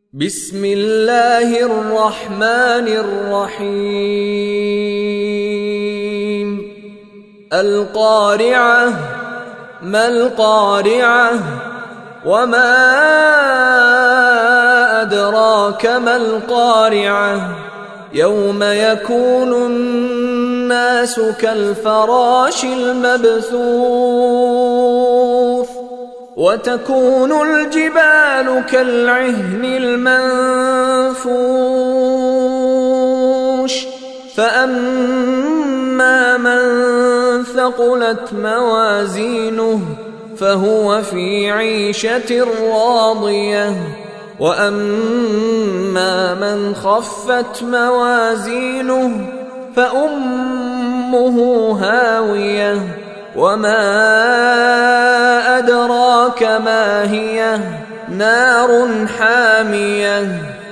بسم الله الرحمن الرحيم القارعة ما القارعة وما أدراك ما القارعة يوم يكون الناس كالفراش المبثوث وتكون الجبال كالعهن المنفوش فأما من ثقلت موازينه فهو في عيشة راضية وأما من خفت موازينه فأمه هاوية وما أدراك ما هي نار حامية